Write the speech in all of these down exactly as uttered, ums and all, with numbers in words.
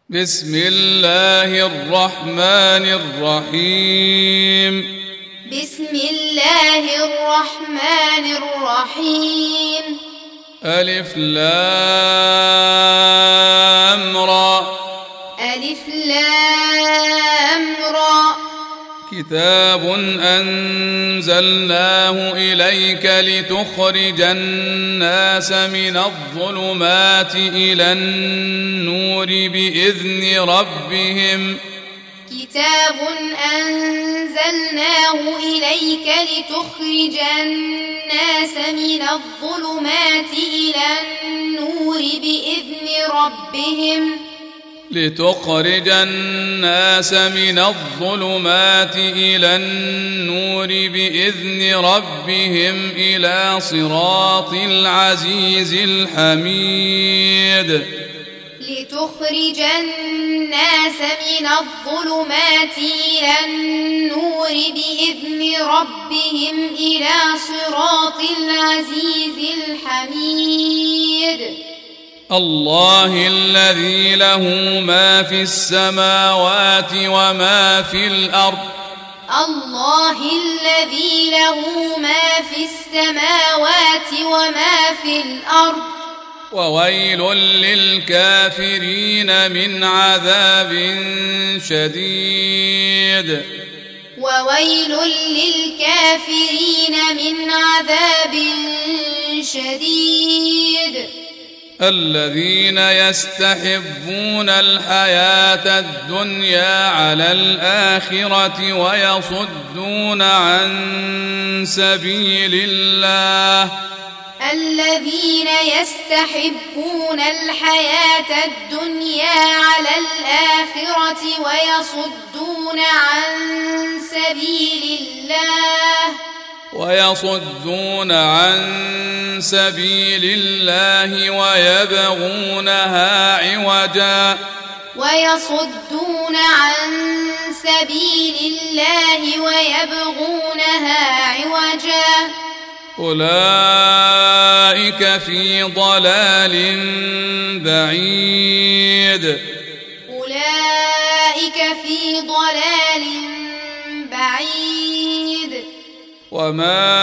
بسم الله الرحمن الرحيم. بسم الله الرحمن الرحيم. ألف لام را. ألف لام را. كتاب أنزلناه إليك لتخرج الناس من الظلمات إلى النور بإذن ربهم كتاب أنزلناه إليك لتخرج الناس من الظلمات إلى النور بإذن ربهم لتخرج الناس من الظلمات إلى النور بإذن ربهم إلى صراط العزيز الحميد لتخرج الناس من الظلمات إلى النور بإذن ربهم إلى صراط العزيز الحميد الله الذي له ما في السماوات وما في الأرض الله الذي له ما في السماوات وما في الأرض وويل للكافرين من عذاب شديد وويل للكافرين من عذاب شديد الذين يستحبون الحياة الدنيا على الآخرة ويصدون عن سبيل الله الذين يستحبون الحياة الدنيا على الآخرة ويصدون عن سبيل الله ويصدون عن سبيل الله ويبغونها عوجا ويصدون عن سبيل الله ويبغونها عوجا أولئك في ضلال بعيد أولئك في ضلال بعيد وما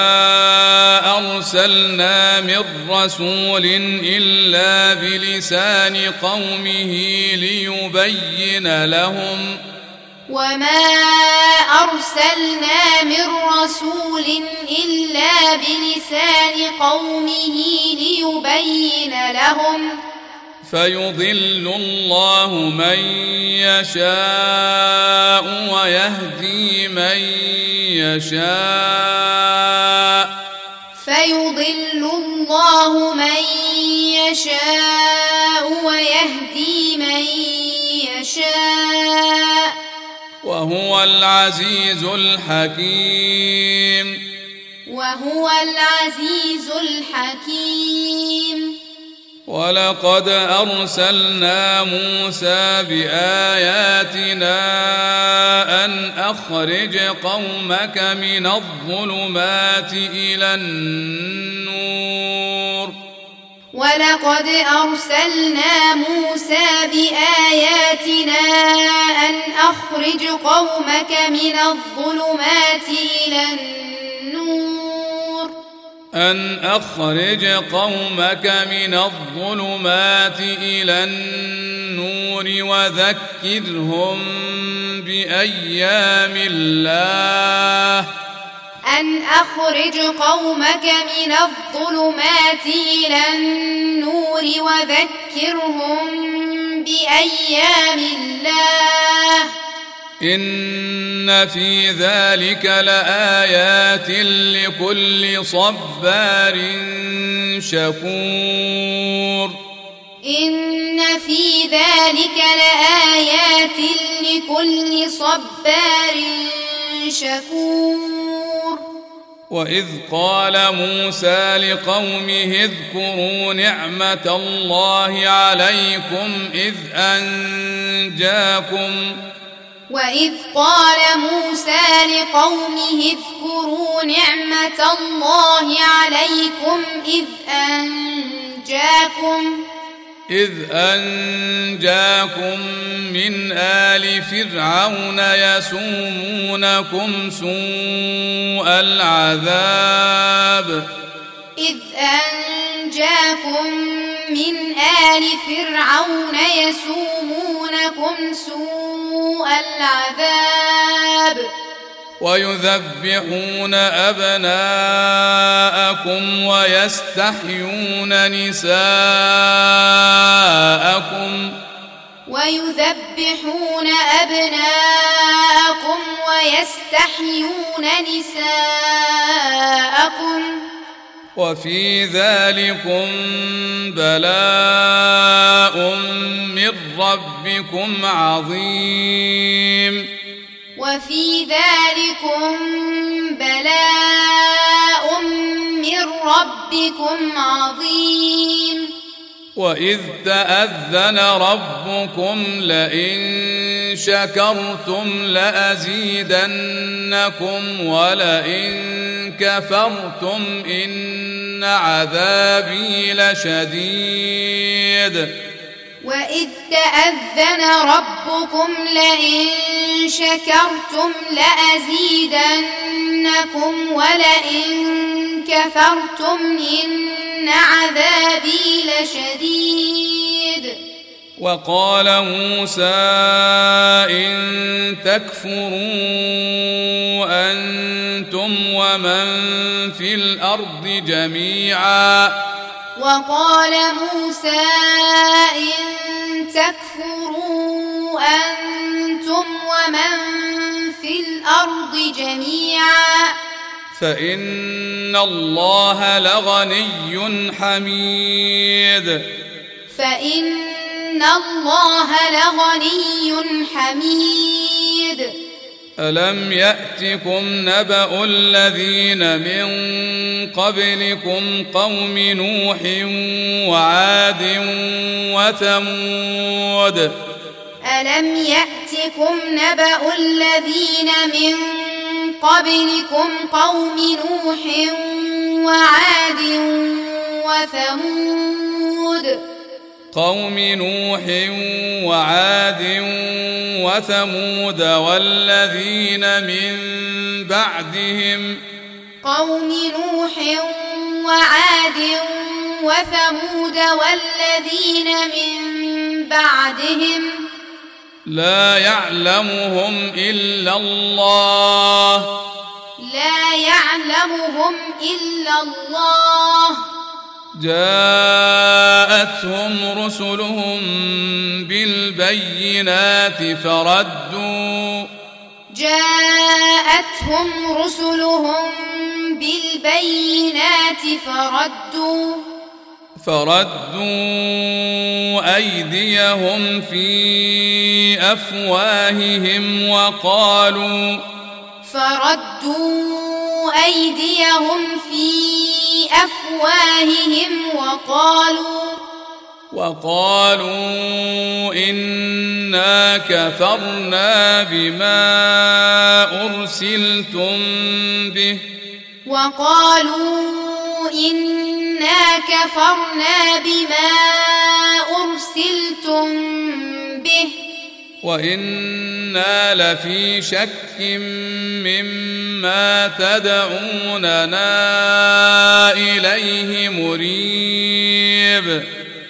أرسلنا من رسول إلا بلسان قومه ليبين لهم وما أرسلنا من رسول إلا بلسان قومه ليبين لهم فيضل الله من يشاء ويهدي من يشاء فيضل الله من يشاء ويهدي من يشاء وهو العزيز الحكيم وهو العزيز الحكيم ولقد أرسلنا موسى بآياتنا أن أخرج قومك من الظلمات إلى النور ولقد أرسلنا موسى بآياتنا أن أخرج قومك من الظلمات إلى النور أن أخرج قومك من الظلمات إلى النور وذكرهم بأيام الله أن أخرج قومك من الظلمات إلى النور وذكرهم بأيام الله إن في ذلك لآيات لكل صبار شكور إن في ذلك لآيات لكل صبار شكور وإذ قال موسى لقومه اذكروا نعمة الله عليكم إذ أنجاكم وإذ قال موسى لقومه اذكروا نعمة الله عليكم إذ أنجاكم إذ أنجاكم من آل فرعون يسومونكم سوء العذاب إذ أنجاكم من آل فرعون يسومونكم سوء العذاب ويذبحون أبناءكم ويستحيون نساءكم ويذبحون أبناءكم ويستحيون نساءكم وفي ذلكم بلاء من ربكم عظيم وفي ذلكم بلاء من ربكم عظيم وإذ تأذن ربكم لئن شكرتم لأزيدنكم ولئن كفرتم إن عذابي لشديد وإذ تأذن ربكم لئن شكرتم لأزيدنكم ولئن كفرتم إن عذابي لشديد وقال موسى إن تكفروا أنتم ومن في الأرض جميعا وقال موسى إن تكفروا أنتم ومن في الأرض جميعا فإن الله لغني حميد فإن الله لغني حميد ألم يأتكم نبأ الذين من قبلكم قوم نوح وعاد وثمود ألم يأتكم نبأ الذين من قبلكم قوم نوح وعاد وثمود قوم نوح وعاد وثمود والذين من بعدهم قوم نوح وعاد وثمود والذين من بعدهم لا يعلمهم إلا الله لا يعلمهم إلا الله جاءتهم رسلهم بالبينات فردوا جاءتهم رسلهم بالبينات فردوا فردوا أيديهم في أفواههم وقالوا فردوا أيديهم في أفواههم وقالوا وقالوا إنا كفرنا بما أرسلتم به وقالوا إنا كفرنا بما أرسلتم به وإنا لفي شك مما تدعوننا إليه مريب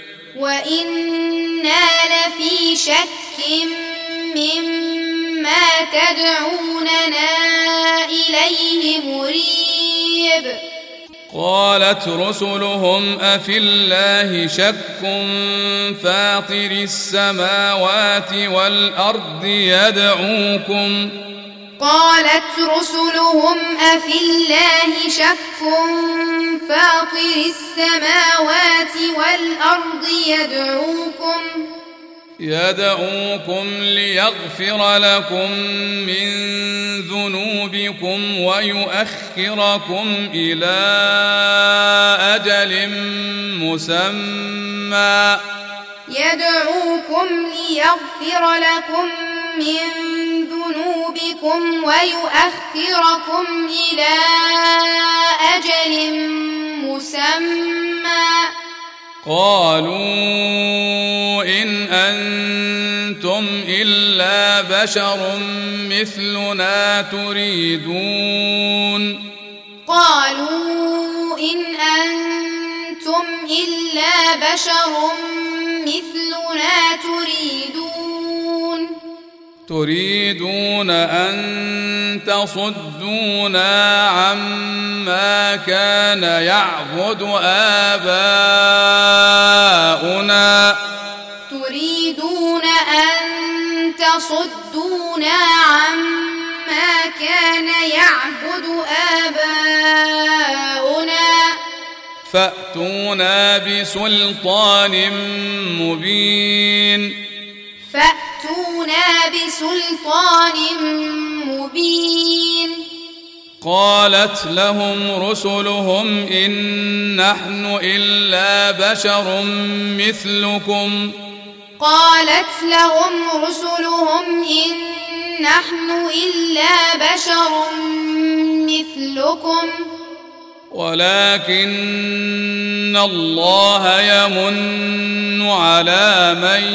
وإنا لفي شك مما تدعوننا إليه مريب قالت رسلهم أفي الله شك فاطر السماوات والأرض يدعوكم قالت رسلهم أفي الله شك فاطر السماوات والأرض يدعوكم يدعوكم ليغفر لكم من ذنوبكم ويؤخركم إلى أجل مسمى يدعوكم ليغفر لكم من ذنوبكم ويؤخركم إلى أجل مسمى قالوا إن أنتم إلا بشر مثلنا تريدون قالوا إن أنتم إلا بشر مثلنا تريدون تريدون أن تصدونا عما كان يعبد آباؤنا تريدون أن تصدونا عما كان يعبد آباؤنا فأتونا بسلطان مبين فأتونا بسلطان مبين قالت لهم رسلهم إن نحن إلا بشر مثلكم قالت لهم رسلهم إن نحن إلا بشر مثلكم ولكن الله يمن على من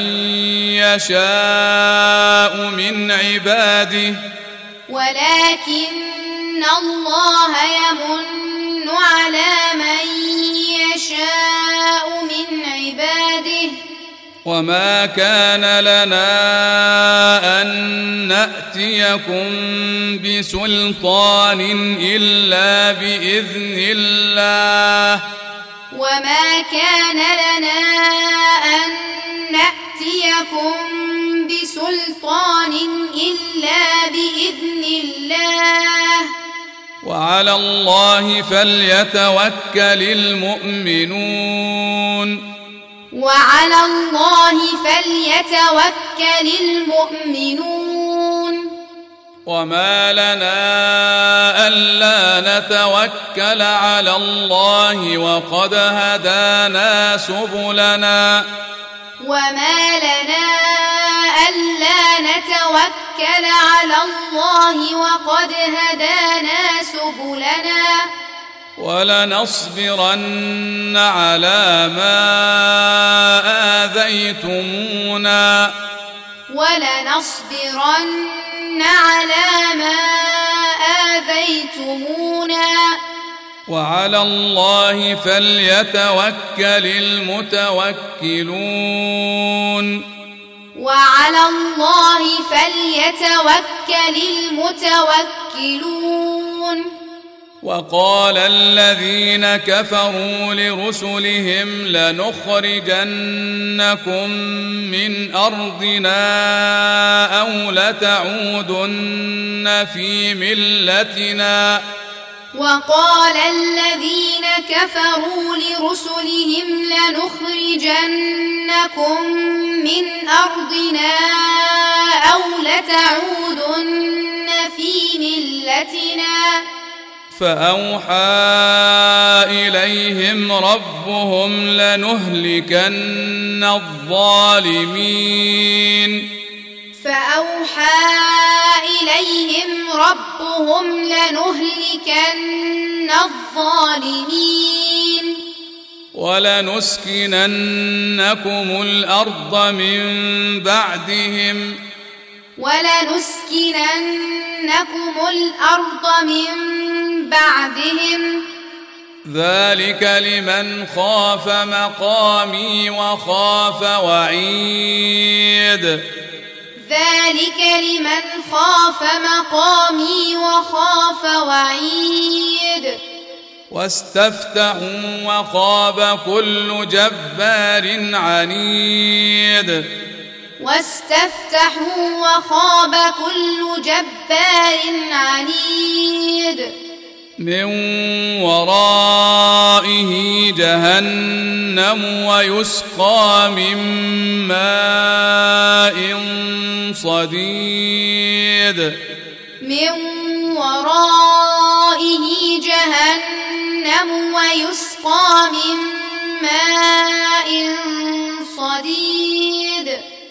يشاء من عباده ولكن الله يمن على من يشاء من عباده وما كان لنا أن نأتيكم بسلطان إلا بإذن الله وما كان لنا أن نأتيكم بسلطان إلا بإذن الله وعلى الله فليتوكل المؤمنون وعلى الله فليتوكل المؤمنون وما لنا ألا نتوكل على الله وقد هدانا سبلنا وما لنا ألا نتوكل على الله وقد هدانا سبلنا ولنصبرن على ما آذيتمونا ولنصبرن على ما آذيتمونا وعلى الله فليتوكل المتوكلون وعلى الله فليتوكل المتوكلون وقال الذين كفروا لرسلهم لنخرجنكم من أرضنا أو لتعودن في ملتنا وقال الذين كفروا لرسلهم لنخرجنكم من أرضنا أو لتعودن في ملتنا فأوحى إليهم ربهم لنهلكن الظالمين فأوحى إليهم ربهم لنهلكن الظالمين ولنسكننكم الأرض من بعدهم ولنسكننكم الأرض من بعدهم ذلك لمن خاف مقامي وخاف وعيد ذلك لمن خاف مقامي وخاف وعيد واستفتحوا وخاب كل جبار عنيد واستفتحوا وخاب كل جبار عنيد من ورائه جهنم ويسقى من ماء صديد من ورائه جهنم ويسقى من ماء صديد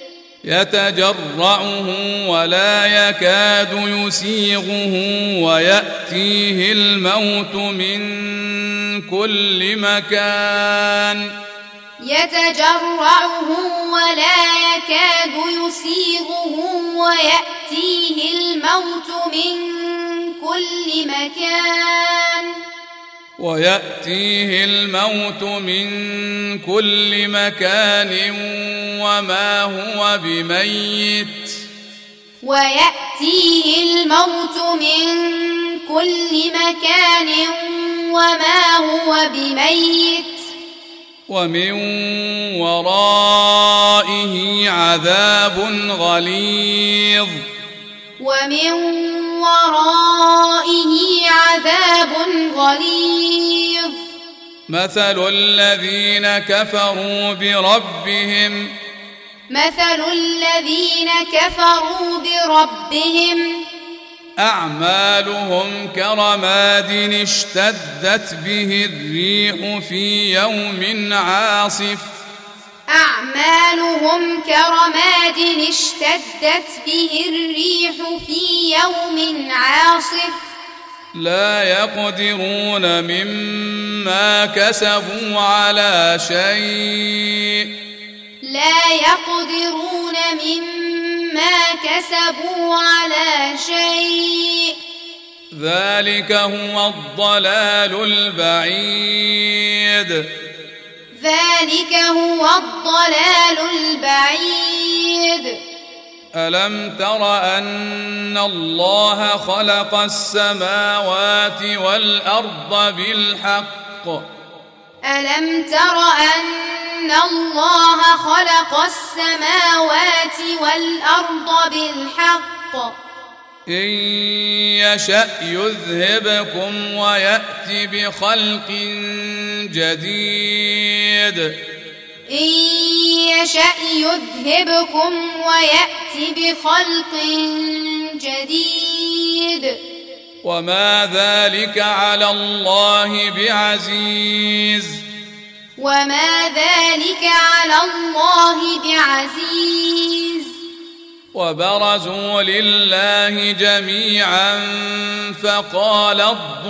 يتجرعه ولا يكاد يسيغه ويأتيه الموت من كل مكان يتجرعه ولا يكاد يسيغه ويأتيه الموت من كل مكان ويأتيه الموت من كل مكان وما هو بميت ويأتيه الموت من كل مكان وما هو بميت ومن ورائه عذاب غليظ ومن ورائه عذاب غليظ مثل الذين كفروا بربهم مثل الذين كفروا بربهم أعمالهم كرماد اشتدت به الريح في يوم عاصف أعمالهم كرماد اشتدت به الريح في يوم عاصف لا يقدرون مما كسبوا على شيء لا يقدرون مما كسبوا على شيء ذلك هو الضلال البعيد ذلك هو الضلال البعيد ألم تر أن الله خلق السماوات والأرض بالحق ألم تر أن الله خلق السماوات والأرض بالحق إن يشأ يذهبكم ويأتي بخلق جديد إن يشأ يذهبكم ويأتي بخلق جديد وما ذلك على الله بعزيز وما ذلك على الله بعزيز وبرزوا لله جميعا فقال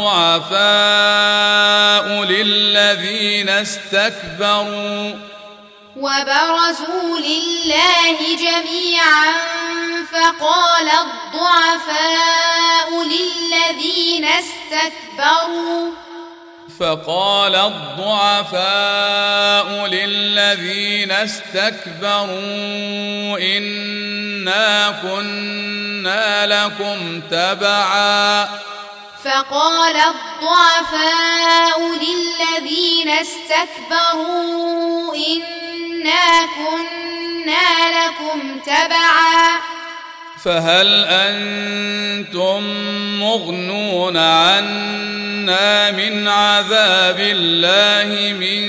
الضعفاء للذين استكبروا وبرزوا لله جميعا فقال الضعفاء للذين استكبروا فقال الضعفاء للذين استكبروا إنا كنا لكم تبعا فقال الضعفاء للذين استكبروا إنا كنا لكم تبعا فهل أنتم مغنون عنا من عذاب الله من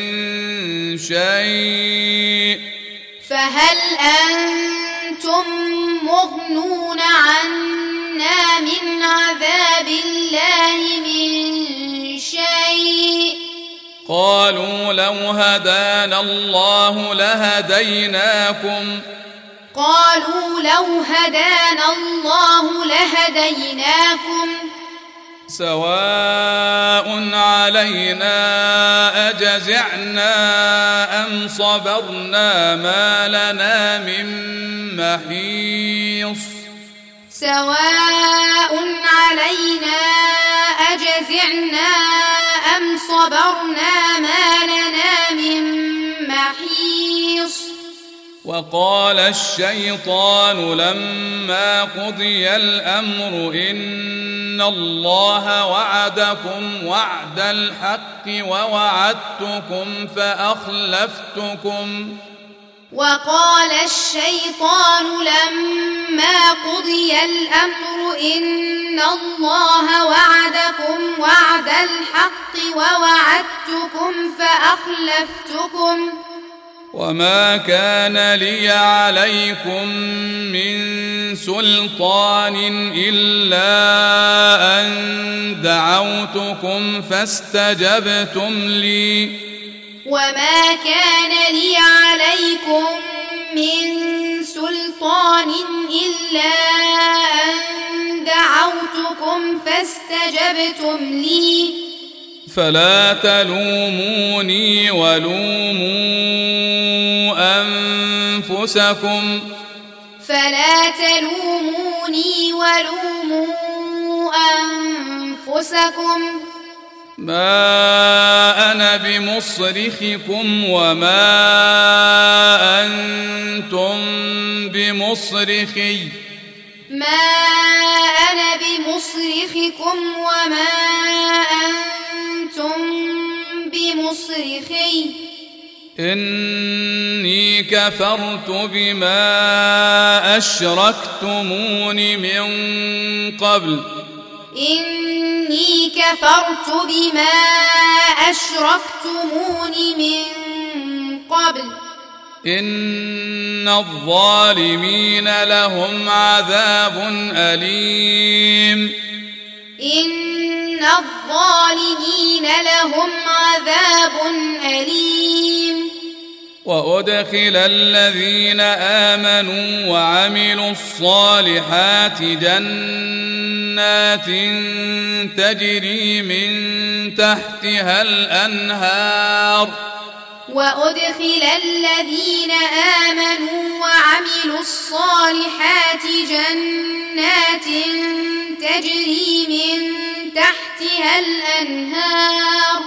شيء فهل أنتم مغنون عنا من عذاب الله من شيء قالوا لو هدانا الله لهديناكم قالوا لو هدانا الله لهديناكم سواء علينا أجزعنا أم صبرنا ما لنا من محيص سواء علينا أجزعنا أم صبرنا ما لنا من محيص وقال الشيطان لما قضي الأمر إن الله وعدكم وعد الحق ووعدتكم فأخلفتكم وقال الشيطان لما قضي الأمر إن الله وعدكم وعد الحق ووعدتكم فأخلفتكم وما كان لي عليكم من سلطان إلا أن دعوتكم فاستجبتم لي وما كان لي عليكم من سلطان إلا أن دعوتكم فاستجبتم لي فلا تلوموني ولوموا أنفسكم فلا تلوموني ولوموا أنفسكم ما أنا بمصرخكم وما أنتم بمصرخي ما أنا بمصرخكم وما أنتم بمصرخي إني كفرت بما أشركتمون من قبل إني كفرت بما أشركتمون من قبل إن الظالمين لهم عذاب أليم إن الظالمين لهم عذاب أليم وأدخل الذين آمنوا وعملوا الصالحات جنات تجري من تحتها الأنهار وأدخل الذين آمنوا وعملوا الصالحات جنات تجري من تحتها الأنهار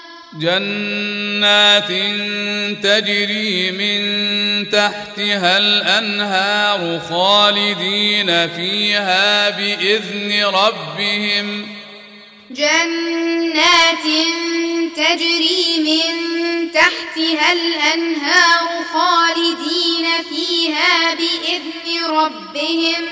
جنات تجري من تحتها الأنهار خالدين فيها بإذن ربهم جنات تجري من تحتها الأنهار خالدين فيها بإذن ربهم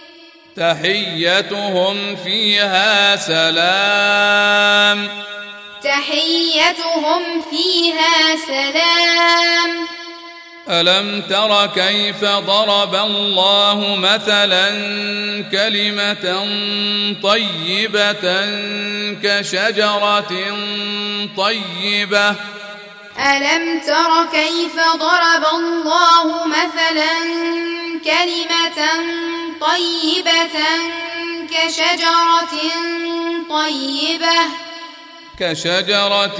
تحيتهم فيها سلام تحيتهم فيها سلام ألم تر كيف ضرب الله مثلا كلمة طيبة كشجرة طيبة ألم تر كيف ضرب الله مثلا كلمة طيبة كشجرة طيبة كشجرة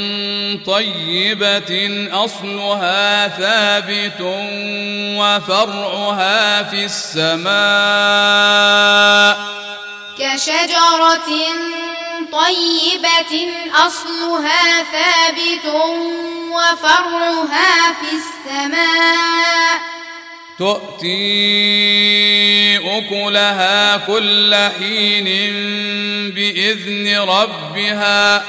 طيبة أصلها ثابت وفرعها في السماء كشجرة طيبة أصلها ثابت وفرعها في السماء تؤتي أكلها كل حين بإذن ربها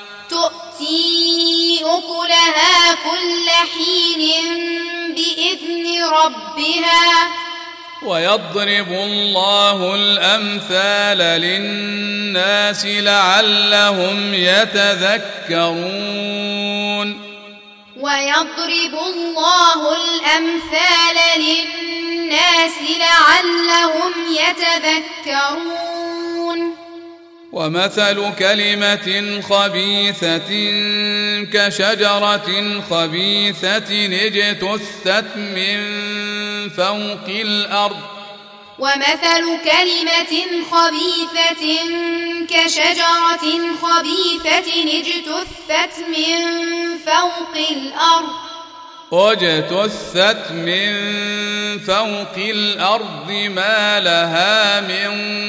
تؤتي أكلها كل حين بإذن ربها ويضرب الله الأمثال للناس لعلهم يتذكرون ويضرب الله الأمثال للناس لعلهم يتذكرون ومثل كلمة خبيثة كشجرة خبيثة اجتثت من فوق الأرض ومثل كلمة خبيثة كشجرة خبيثة اجتثت من فوق الأرض اجتثت من فوق الأرض ما لها من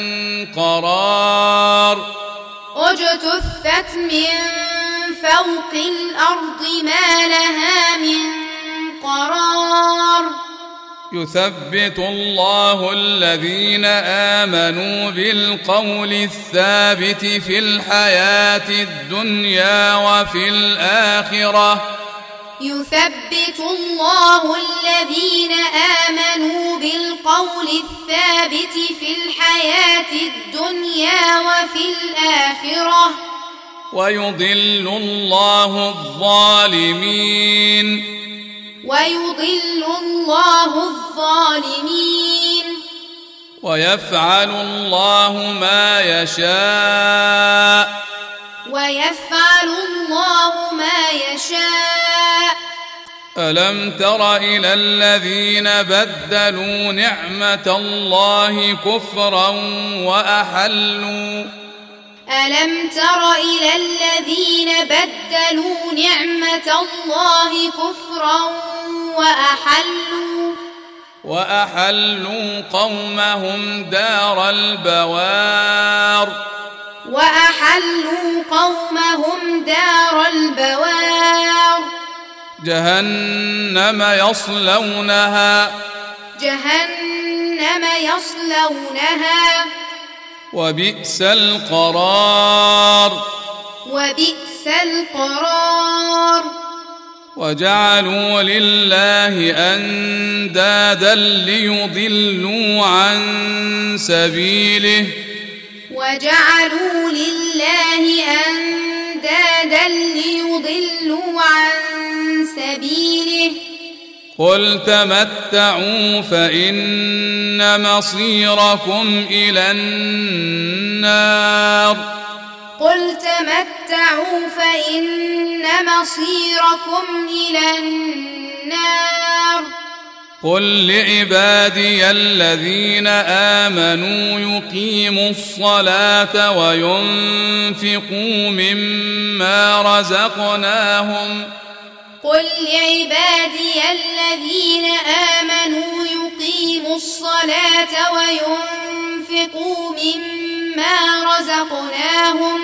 قرار اجتثت من فوق الأرض ما لها من قرار يثبت الله الذين آمنوا بالقول الثابت في الحياة الدنيا وفي الآخرة يثبت الله الذين آمنوا بالقول الثابت في الحياة الدنيا وفي الآخرة ويضل الله الظالمين ويضل الله الظالمين ويفعل الله ما يشاء ويفعل الله ما يشاء ألم تر إلى الذين بدلوا نعمة الله كفرا وأحلوا ألم تر إلى الذين بدلوا نعمة الله كفرا وأحلوا وأحلوا قومهم دار البوار وأحلوا قومهم دار البوار جهنم يصلونها جهنم يصلونها وبئس القرار وبئس القرار وجعلوا لله أندادا ليضلوا عن سبيله وجعلوا لله أندادا ليضلوا عن سبيله قل تمتعوا فإن مصيركم إلى النار قل تمتعوا فإن مصيركم إلى النار قل لعبادي الذين آمنوا يقيموا الصلاة وينفقوا مما رزقناهم قل لعبادي الذين آمنوا يقيموا الصلاة وينفقوا مما رزقناهم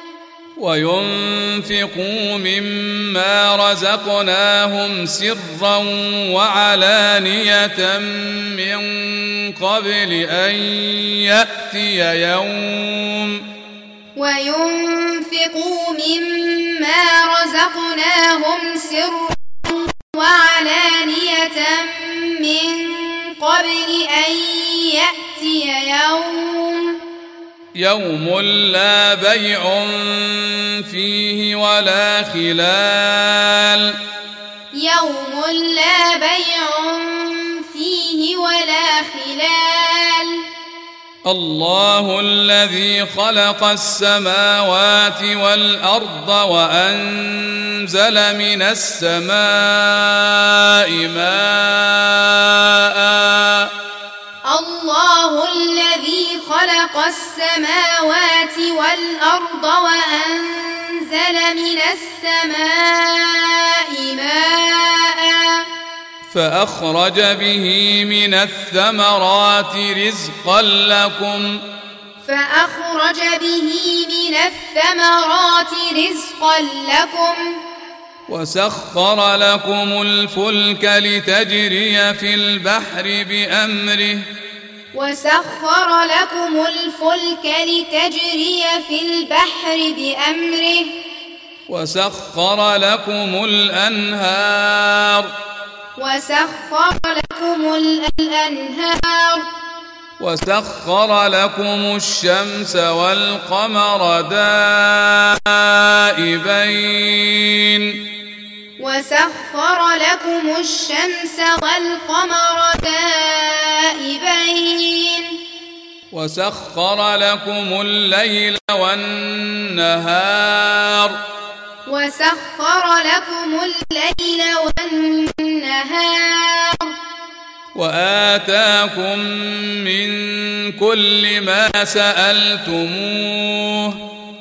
وينفقوا مما رزقناهم سرا وعلانية من قبل أن يأتي يوم وينفقوا مما رزقناهم سرا وعلانية من قبل أن يأتي يوم يوم لا بيع فيه ولا خلال يوم لا بيع فيه ولا خلال الله الذي خلق السماوات والأرض وأنزل من السماء ماء الله الذي خلق السماوات والأرض وأنزل من السماء ماء فأخرج به من الثمرات رزقا لكم فأخرج به من الثمرات رزقا لكم وسخر لكم الفلك لتجري في البحر بأمره وسخر لكم الفلك لتجري في البحر بأمره وسخر لكم الأنهار وسخر لكم الأنهار وسخر لكم الشمس والقمر دائبين وسخر لكم الشمس والقمر دائبين وسخر لكم الليل والنهار وسخر لكم الليل والنهار وآتاكم من كل ما سألتموه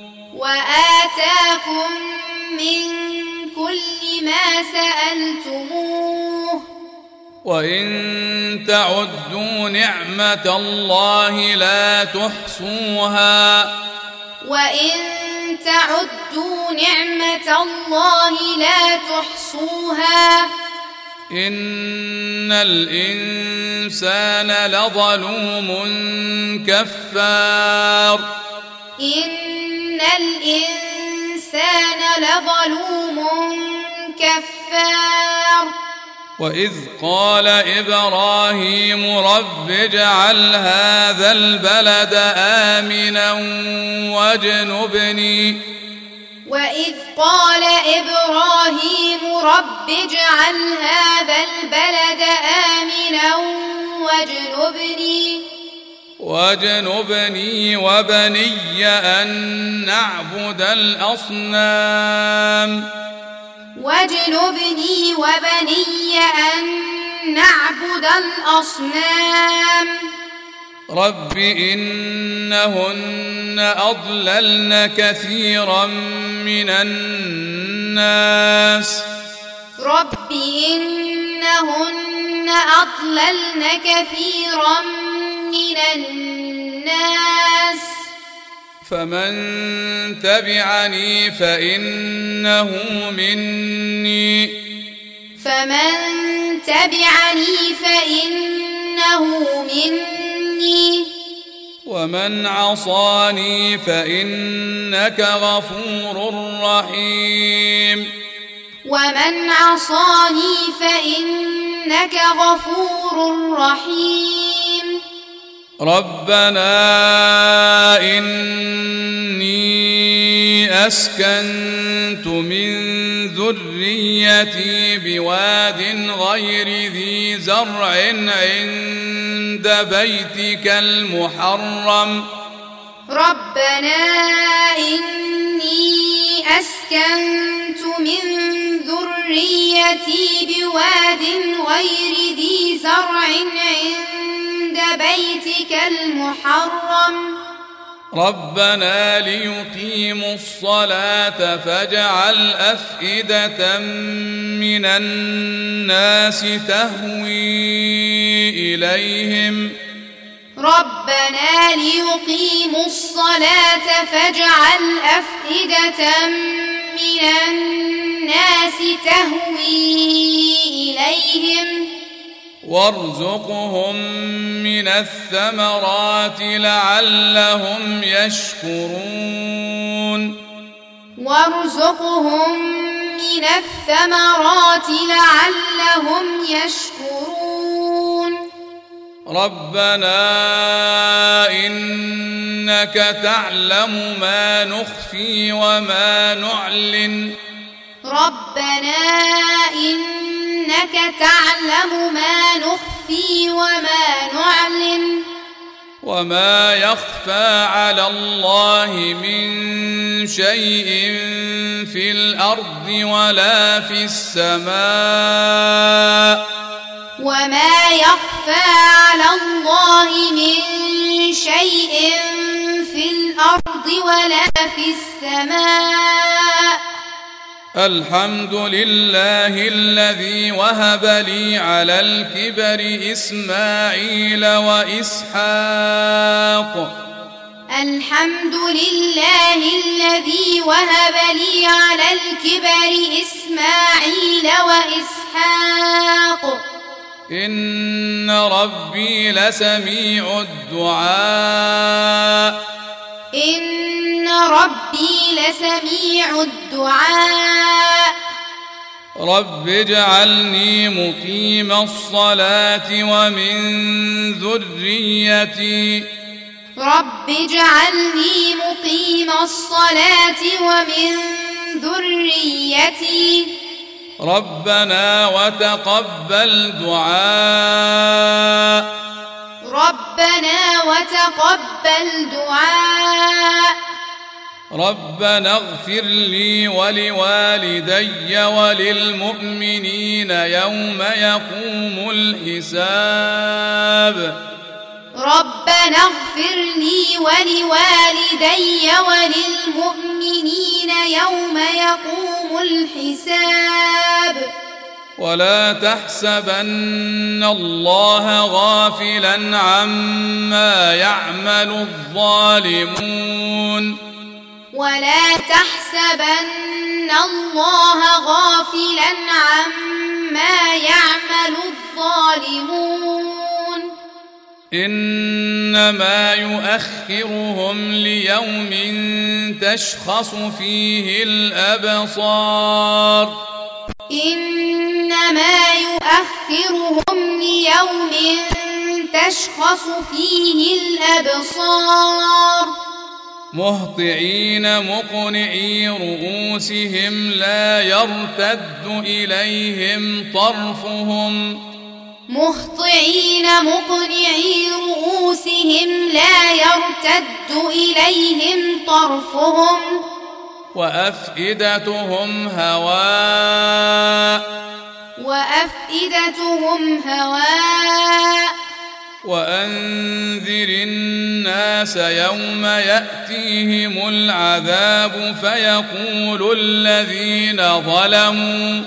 وآتاكم من كل ما سألتموه وإن تعدوا نعمة الله لا تحصوها وإن تعدوا نعمة الله لا تحصوها إن الإنسان لظلوم كفار إن الإنسان لظلوم كفار وإذ قال إبراهيم رب اجعل هذا البلد آمنا واجنبني وإذ قال إبراهيم رب اجعل هذا البلد آمنا واجنبني واجنبني وبني أن نعبد الأصنام واجنبني وبني أن نعبد الأصنام رب إنهن أضللن كثيرا من الناس رب إنهن أضللن كثيرا من الناس فمن تبعني فإنه مني فمن تبعني فإنه مني ومن عصاني فإنك غفور رحيم ومن عصاني فإنك غفور رحيم ربنا إني أسكنت من ذريتي بواد غير ذي زرع عند بيتك المحرم ربنا إني أسكنت من ذريتي بواد غير ذي زرع عند بيتك المحرم ربنا ليقيموا الصلاة فاجعل أفئدة من الناس تهوي إليهم ربنا ليقيموا الصلاة فاجعل أفئدة من الناس تهوي إليهم وارزقهم من الثمرات لعلهم يشكرون وارزقهم من الثمرات لعلهم يشكرون ربنا إنك تعلم ما نخفي وما نعلن ربنا إنك تعلم ما نخفي وما نعلن وما يخفى على الله من شيء في الأرض ولا في السماء وما يخفى على الله من شيء في الأرض ولا في السماء الحمد لله الذي وهب لي على الكبر إسماعيل وإسحاق الحمد لله الذي وهب لي على الكبر إسماعيل وإسحاق إن ربي لسميع الدعاء إن ربي لسميع الدعاء رب اجعلني مقيم الصلاة ومن ذريتي رب اجعلني مقيم الصلاة ومن ذريتي ربنا وتقبل دعاء ربنا وتقبل دعاء ربنا اغفر لي ولوالدي وللمؤمنين يوم يقوم الحساب ربنا اغفر لي ولوالدي وللمؤمنين يوم يقوم الحساب ولا تحسبن الله غافلا عما يعمل الظالمون ولا تحسبن الله غافلا عما يعمل الظالمون إنما يؤخرهم ليوم تشخص فيه الأبصار إنما يؤخرهم ليوم تشخص فيه الأبصار مهطعين مقنعي رؤوسهم لا يرتد إليهم طرفهم مهطعين مقنعي رؤوسهم لا يرتد إليهم طرفهم وأفئدتهم هواء وأفئدتهم هواء وأنذر الناس يوم يأتيهم العذاب فيقول الذين ظلموا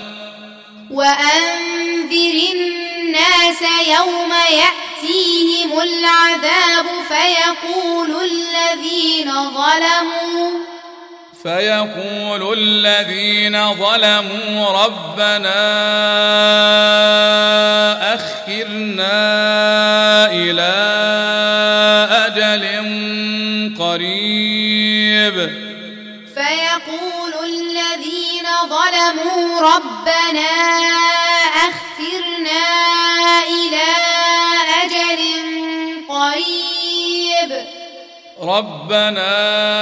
وأنذر الناس يوم يأتيهم العذاب فيقول الذين ظلموا فيقول الذين ظلموا ربنا أخرنا إلى أجل قريب فيقول الذين ظلموا ربنا أخرنا إلى أجل قريب ربنا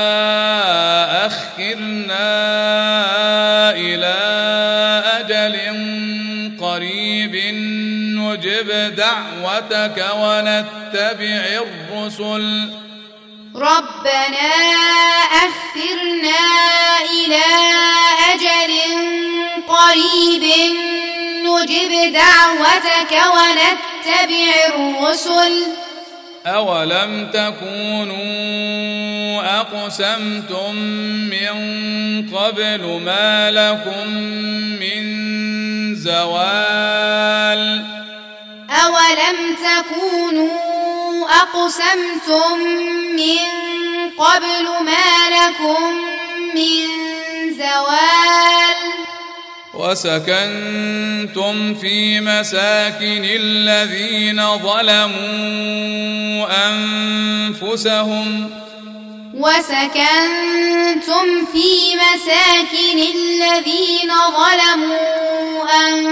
أخرنا إلى أجل قريب نجب دعوتك ونتبع الرسل ربنا أخرنا إلى أجل قريب نجب دعوتك ونتبع الرسل أولم تكونوا أقسمتم من قبل ما لكم من زوال أولم تكونوا أقسمتم من قبل ما لكم من زوال وسكنتم في مساكن الذين ظلموا أنفسهم وسكنتم في مساكن الذين ظلموا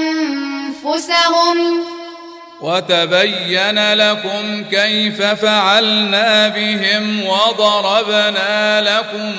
أنفسهم وتبين لكم كيف فعلنا بهم وضربنا لكم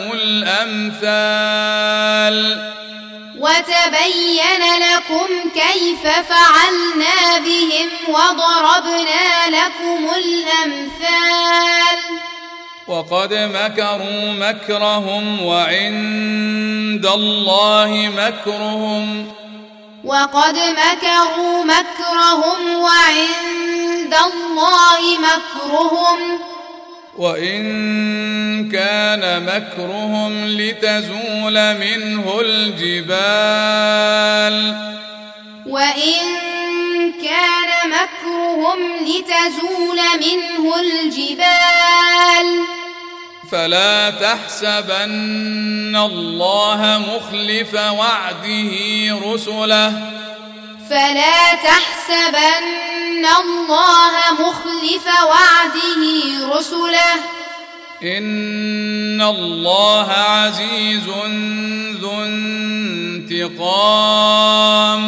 الأمثال وتبين لكم كيف فعلنا بهم وضربنا لكم الأمثال وقد مكروا مكرهم وعند الله مكرهم وقد مكروا مكرهم وعند الله مكرهم وإن كان مكرهم لتزول منه الجبال وإن كان مكرهم لتزول منه الجبال فلا تحسبن الله مخلف وعده رسله فلا تحسبن الله مخلف وعده رسله إن الله عزيز ذو انتقام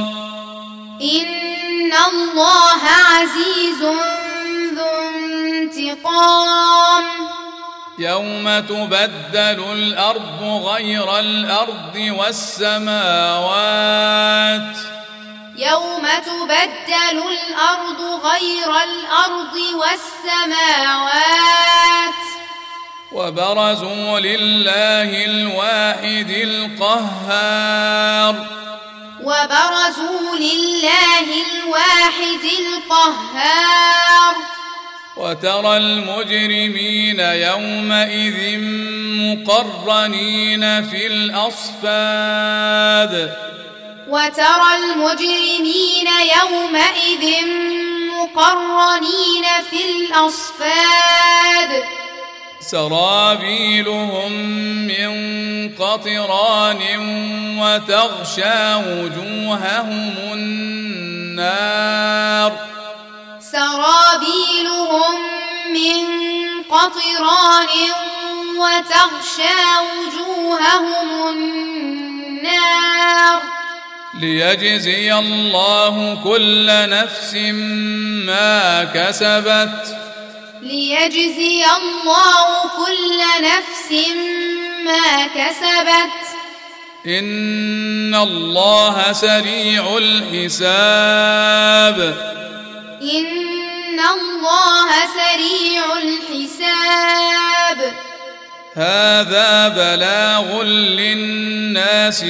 إن الله عزيز ذو انتقام يوم تبدل الأرض غير الأرض والسماوات يوم تبدل الأرض غير الأرض والسماوات وبرزوا لله الواحد القهار وبرزوا لله الواحد القهار وترى المجرمين يومئذ مقرنين في الأصفاد وترى المجرمين يومئذ مقرنين في الأصفاد سرابيلهم من قطران وتغشى وجوههم النار سرابيلهم من قطران وتغشى وجوههم النار ليجزي الله كل نفس ما كسبت ليجزي الله كل نفس ما كسبت إن الله سريع الحساب إن الله سريع الحساب هذا بلاغ للناس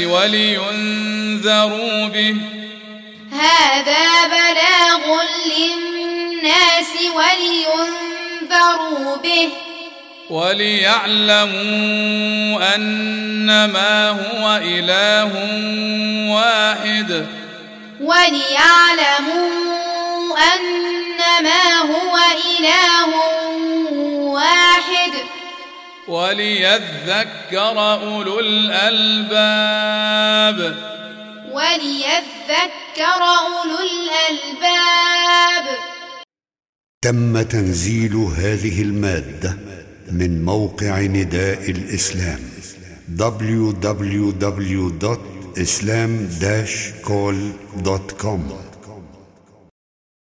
ولينذروا به هذا بلاغ للناس للناس ولينذروا به وليعلموا أنما هو إله واحد وليعلموا أنما هو إله واحد وليذكر أولو الألباب وليذكر أولو الألباب. تم تنزيل هذه المادة من موقع نداء الإسلام دبليو دبليو دبليو دوت إسلام داش كول دوت كوم.